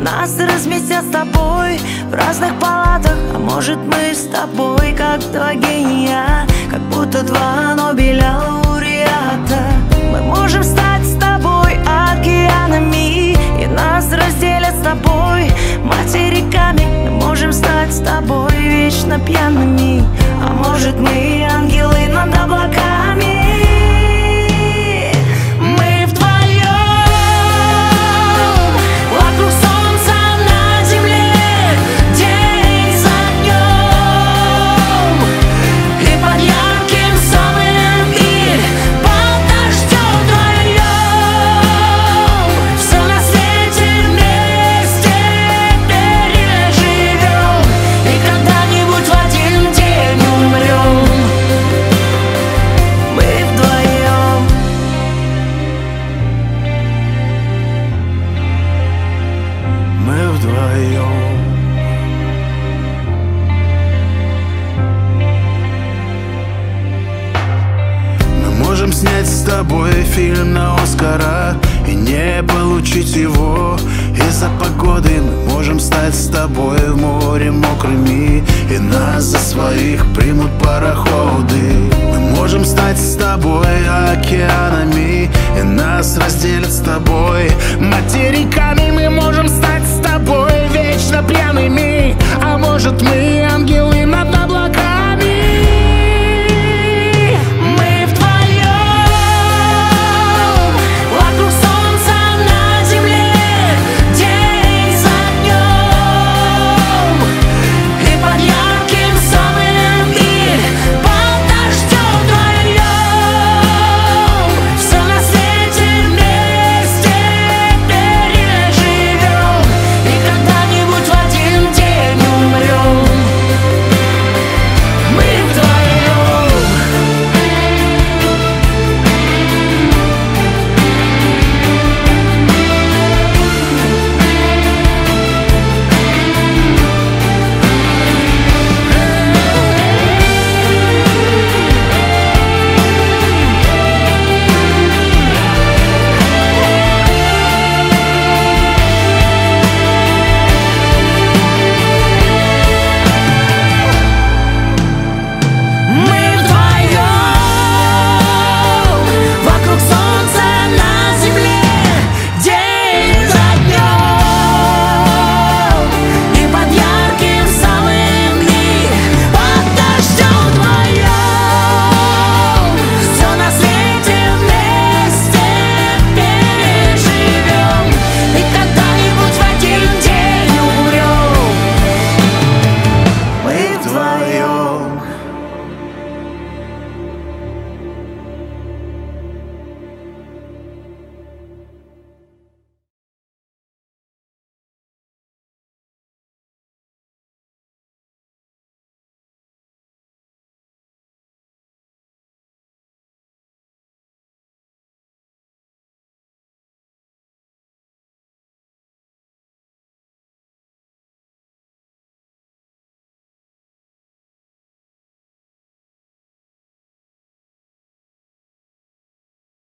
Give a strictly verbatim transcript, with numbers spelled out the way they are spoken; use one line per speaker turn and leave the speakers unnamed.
нас разместят с тобой в разных палатах. А может, мы с тобой как два гения, как будто два Нобеля лауреата. Мы можем стать с тобой океанами, и нас разделят с тобой материками. Мы можем стать с тобой вечно пьяными, а может, мы ангелы над облаками.
Можем снять с тобой фильм на Оскара и не получить его из-за погоды. Мы можем стать с тобой в море мокрыми, и нас за своих примут пароходы. Мы можем стать с тобой океанами, и нас разделят с тобой материками. Мы можем стать с тобой вечно пьяными, а может, мы ангелы над